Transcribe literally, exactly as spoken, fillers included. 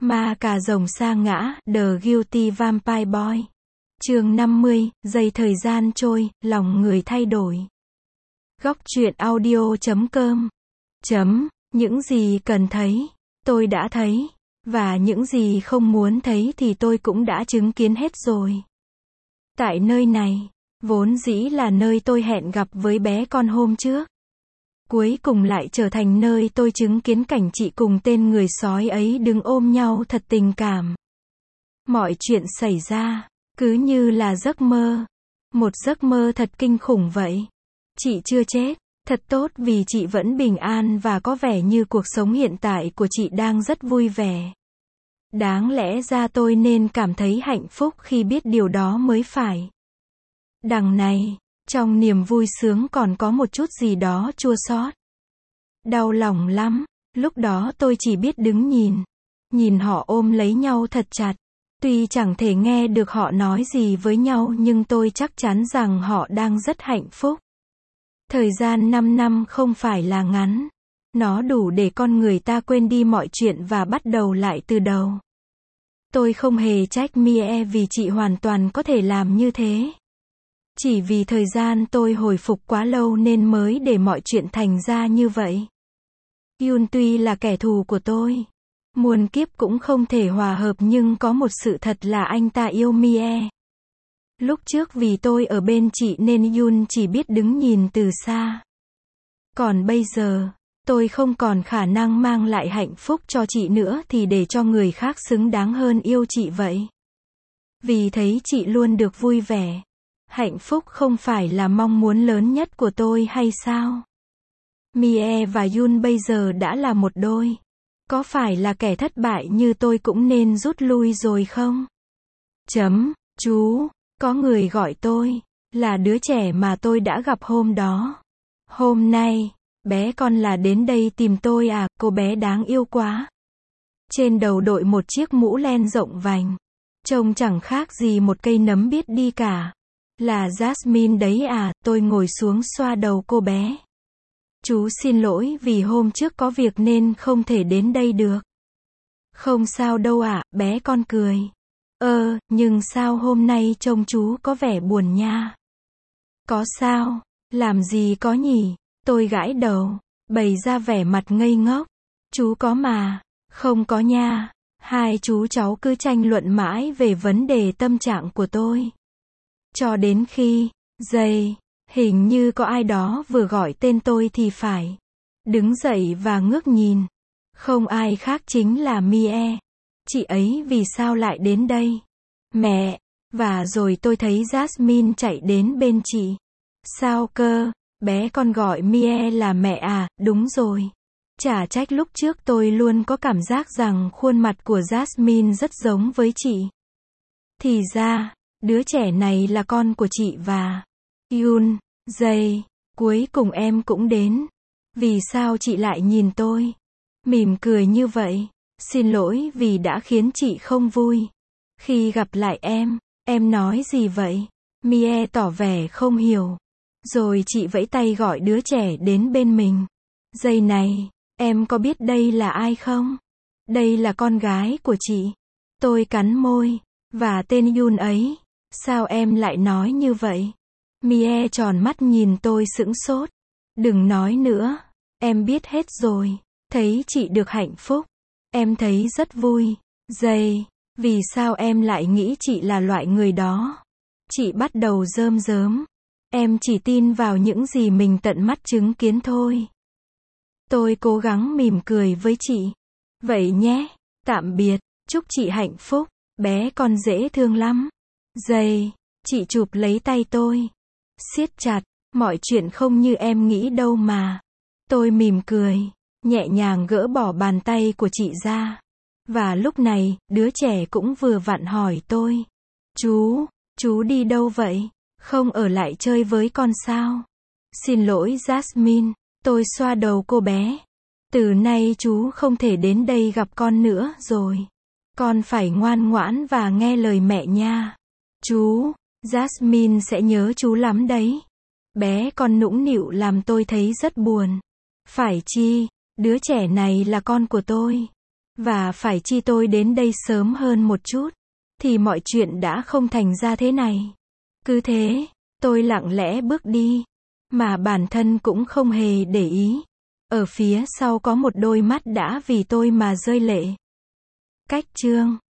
Ma cà rồng sa ngã, The Guilty Vampire Boy. Chương năm mươi, giây thời gian trôi, lòng người thay đổi. Góc truyện audio chấm com. Chấm, những gì cần thấy, tôi đã thấy. Và những gì không muốn thấy thì tôi cũng đã chứng kiến hết rồi. Tại nơi này, vốn dĩ là nơi tôi hẹn gặp với bé con hôm trước. Cuối cùng lại trở thành nơi tôi chứng kiến cảnh chị cùng tên người sói ấy đứng ôm nhau thật tình cảm. Mọi chuyện xảy ra, cứ như là giấc mơ. Một giấc mơ thật kinh khủng vậy. Chị chưa chết, thật tốt vì chị vẫn bình an và có vẻ như cuộc sống hiện tại của chị đang rất vui vẻ. Đáng lẽ ra tôi nên cảm thấy hạnh phúc khi biết điều đó mới phải. Đằng này, trong niềm vui sướng còn có một chút gì đó chua xót. Đau lòng lắm, lúc đó tôi chỉ biết đứng nhìn. Nhìn họ ôm lấy nhau thật chặt. Tuy chẳng thể nghe được họ nói gì với nhau nhưng tôi chắc chắn rằng họ đang rất hạnh phúc. Thời gian năm năm không phải là ngắn. Nó đủ để con người ta quên đi mọi chuyện và bắt đầu lại từ đầu. Tôi không hề trách Mie vì chị hoàn toàn có thể làm như thế. Chỉ vì thời gian tôi hồi phục quá lâu nên mới để mọi chuyện thành ra như vậy. Yun tuy là kẻ thù của tôi, muôn kiếp cũng không thể hòa hợp, nhưng có một sự thật là anh ta yêu Mie. Lúc trước vì tôi ở bên chị nên Yun chỉ biết đứng nhìn từ xa. Còn bây giờ, tôi không còn khả năng mang lại hạnh phúc cho chị nữa thì để cho người khác xứng đáng hơn yêu chị vậy. Vì thấy chị luôn được vui vẻ. Hạnh phúc không phải là mong muốn lớn nhất của tôi hay sao? Mie và Yun bây giờ đã là một đôi. Có phải là kẻ thất bại như tôi cũng nên rút lui rồi không? Chấm, chú, có người gọi tôi, là đứa trẻ mà tôi đã gặp hôm đó. Hôm nay, bé con là đến đây tìm tôi à, cô bé đáng yêu quá. Trên đầu đội một chiếc mũ len rộng vành. Trông chẳng khác gì một cây nấm biết đi cả. Là Jasmine đấy à, tôi ngồi xuống xoa đầu cô bé. Chú xin lỗi vì hôm trước có việc nên không thể đến đây được. Không sao đâu ạ, à, bé con cười. Ơ, nhưng sao hôm nay trông chú có vẻ buồn nha. Có sao, làm gì có nhỉ, tôi gãi đầu, bày ra vẻ mặt ngây ngốc. Chú có mà, không có nha. Hai chú cháu cứ tranh luận mãi về vấn đề tâm trạng của tôi. Cho đến khi, giây, hình như có ai đó vừa gọi tên tôi thì phải. Đứng dậy và ngước nhìn. Không ai khác chính là Mie. Chị ấy vì sao lại đến đây? Mẹ! Và rồi tôi thấy Jasmine chạy đến bên chị. Sao cơ? Bé con gọi Mie là mẹ à? Đúng rồi. Chả trách lúc trước tôi luôn có cảm giác rằng khuôn mặt của Jasmine rất giống với chị. Thì ra, đứa trẻ này là con của chị và Yun. Giây, cuối cùng em cũng đến. Vì sao chị lại nhìn tôi? Mỉm cười như vậy. Xin lỗi vì đã khiến chị không vui. Khi gặp lại em, em nói gì vậy? Mie tỏ vẻ không hiểu. Rồi chị vẫy tay gọi đứa trẻ đến bên mình. Giây này, em có biết đây là ai không? Đây là con gái của chị. Tôi cắn môi. Và tên Yun ấy. Sao em lại nói như vậy? Mie tròn mắt nhìn tôi sững sốt. Đừng nói nữa. Em biết hết rồi. Thấy chị được hạnh phúc. Em thấy rất vui. Giây. Vì sao em lại nghĩ chị là loại người đó? Chị bắt đầu rơm rớm. Em chỉ tin vào những gì mình tận mắt chứng kiến thôi. Tôi cố gắng mỉm cười với chị. Vậy nhé. Tạm biệt. Chúc chị hạnh phúc. Bé con dễ thương lắm. Giây. Chị chụp lấy tay tôi. Siết chặt. Mọi chuyện không như em nghĩ đâu mà. Tôi mỉm cười. Nhẹ nhàng gỡ bỏ bàn tay của chị ra. Và lúc này, đứa trẻ cũng vừa vặn hỏi tôi. Chú, chú đi đâu vậy? Không ở lại chơi với con sao? Xin lỗi Jasmine. Tôi xoa đầu cô bé. Từ nay chú không thể đến đây gặp con nữa rồi. Con phải ngoan ngoãn và nghe lời mẹ nha. Chú, Jasmine sẽ nhớ chú lắm đấy. Bé con nũng nịu làm tôi thấy rất buồn. Phải chi, đứa trẻ này là con của tôi. Và phải chi tôi đến đây sớm hơn một chút, thì mọi chuyện đã không thành ra thế này. Cứ thế, tôi lặng lẽ bước đi, mà bản thân cũng không hề để ý. Ở phía sau có một đôi mắt đã vì tôi mà rơi lệ. Cách chương